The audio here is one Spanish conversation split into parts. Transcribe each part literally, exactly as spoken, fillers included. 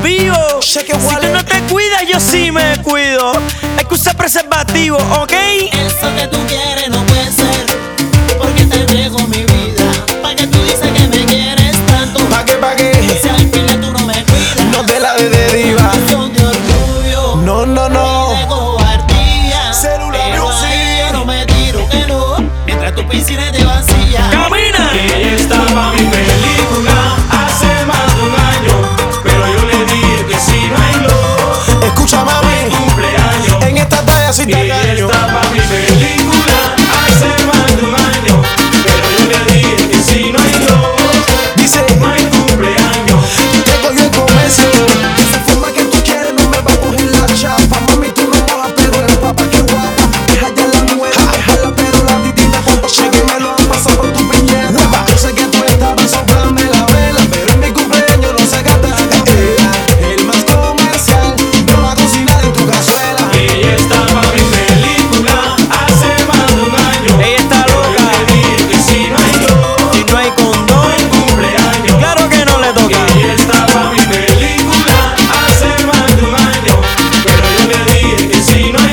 vivo. Si tú no te cuidas, yo sí me cuido. Hay que usar preservativo, ¿ok? Eso que tú quieres no puede ser, porque te entrego mi vida. ¿Pa' qué tú dices que me quieres tanto? ¿Pa' qué, pa' qué? Si al final tú no me cuidas. No te la de deriva. Son de orgullo. No, no, no. Y de cobardía. Celular Pero music. ahí yo no me tiro que no, mientras tu piscina te vacía. ¡Camina! Ella estaba en mi película hace más de un año, pero yo le dije que si no hay luz, Escucha, mami, cumpleaños. en esta talla sí te Ella engaño. estaba en mi película hace más de un año, pero yo le dije que si no hay luz, Dice, no hay cumpleaños. te cogió el comercio. Esa forma que tú quieres no me va a coger la chapa. Mami, tú no mojas, pero el papá que guapa. Deja ya la muela, déjala, pero la titita con cheque me lo han pasado por tu piñeta. Yo sé que tú estabas soplando la vela, pero en mi cumpleaños no se gasta la candela. El más comercial no va a cocinar en tu cazuela. Ella estaba en mi película hace más de un año, Ella está pero loca. yo le dije que si no hay luz, Si no hay no condón, hay cumpleaños. claro que no le toca. Ella estaba en mi película hace más de un año, pero yo le dije que si no hay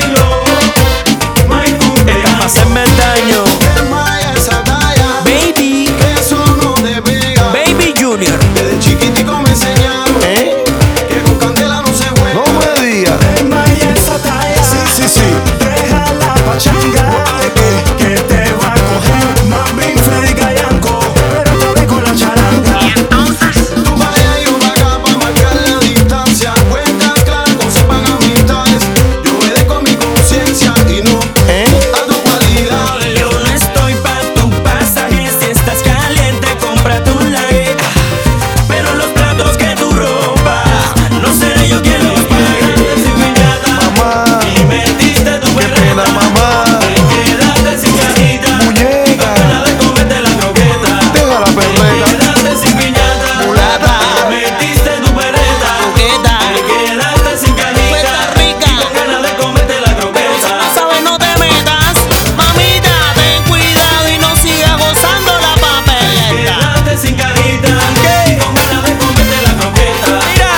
luz, no hay Para cumpleaños. hacerme el daño. Maya, esa talla, Baby, eso no te pega. Baby Junior. Desde chiquitico me enseñaron que con candela no se juega. No me digas. Maya esa talla, Sí, sí, sí. deja la pachanga, que te va a coger mami Freddy Cayanco, pero te ve con la charanga. Tú pa' allá y yo pa' acá pa' marcar la distancia. Cuentas claras, conservan amistades. Yo obedezco a mi conciencia y no a tu cualidad. Yo no estoy pa' tu pasaje. Si estás caliente, cómprate un lague. Pero los platos que tú ropas, no seré yo quien los pague. Sin piñata, Mamá, y metiste tu qué perreta. pena, mamá. Te quedaste sin cajita, Muñeca, ganas de comerte la croqueta. deja la Te perreta. quedaste sin piñata, Mulata. metiste tu perreta. Coqueta. Te quedaste sin cajita, Puerto Rica. con ganas de comerte la croqueta. ¿Sabes? No te metas, mamita, ten cuidado y no sigas gozando la papeleta. Quedaste sin cajita, con ganas de comerte la croqueta. Mira,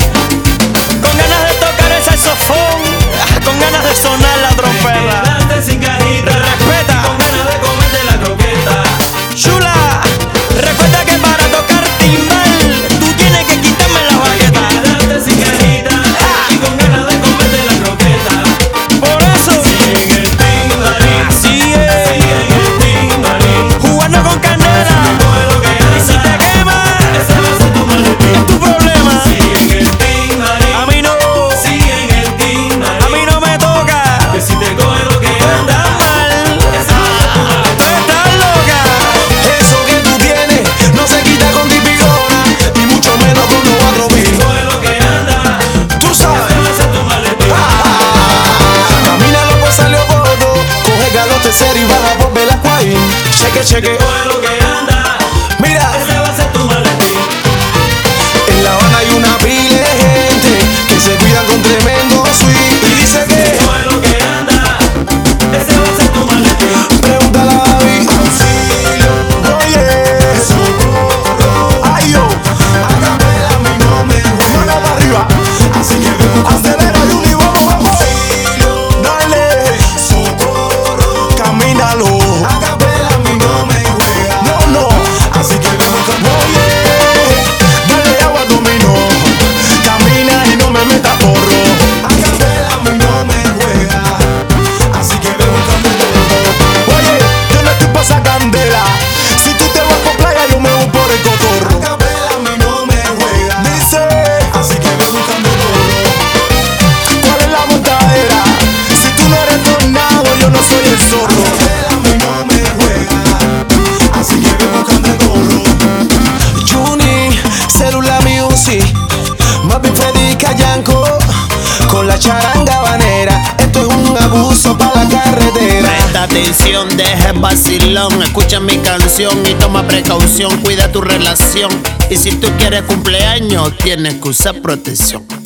con ganas de tocar el saxofón, con ganas de sonar la trompeta. Quedaste sin cajita, respeta, con ganas de comerte la croqueta. Chula, recuerda que para tocar timbal, tú tienes que quitarme la baqueta. Quedaste sin cajita, y con ganas de comerte la croqueta. Por eso, sigue el timbalín, sigue, sigue el timbalín, jugando con candela. Y si te quemas, ese va a ser tu maletín. Es tu problema. Sigue en el timbalín. A mí no. Sigue en el timbalín. A mí no me toca. Que si te coge lo que anda mal, ese va a ser tu maletín. Tú estás loca. Eso que tú tienes no se quita con dipigona y mucho menos con los cuatro mil. Coge lo que anda, Tú sabes. ese va a ser tu maletín. Camínalo pues salió gordo. Coge galote serio y baja por Velasquain. Cheque, cheque. Coge lo que anda, Mira, ese va a ser tu maletín. en La Habana hay una pila de gente que se cuidan con tremendo swing. Y dice que Coge lo que anda, ese va a ser tu maletín. pregúntale a David. Auxilio, oye, socorro. Ay, yo, a capela a mí no me juega. Mano para arriba. Así que acelera, Juli, vamos, vamos. Dale, socorro. Camínalo. A capela a mí no me juega. No, no. Así que vemos que oye, dale agua dominó. Camina y no me meta porro. A capela a mí no me juega. Así que vemos que oye, yo no estoy pa' esa candela. Si tú te vas por playa, yo me voy por el cotorro. A capela a mí no me juega. Dice, así que ve buscando todo. ¿Cuál es la montadera? Si tú no eres tornado, yo no soy el zorro. A capela a mí no me juega. Así que ve buscando el gorro. Juni, celular music, Mapi Freddy Cayanco, con la charanga banera. Esto es un abuso para la carretera. Presta atención, deja el vacilón, escucha mi canción y toma precaución, cuida tu relación. Y si tú quieres cumpleaños, tienes que usar protección.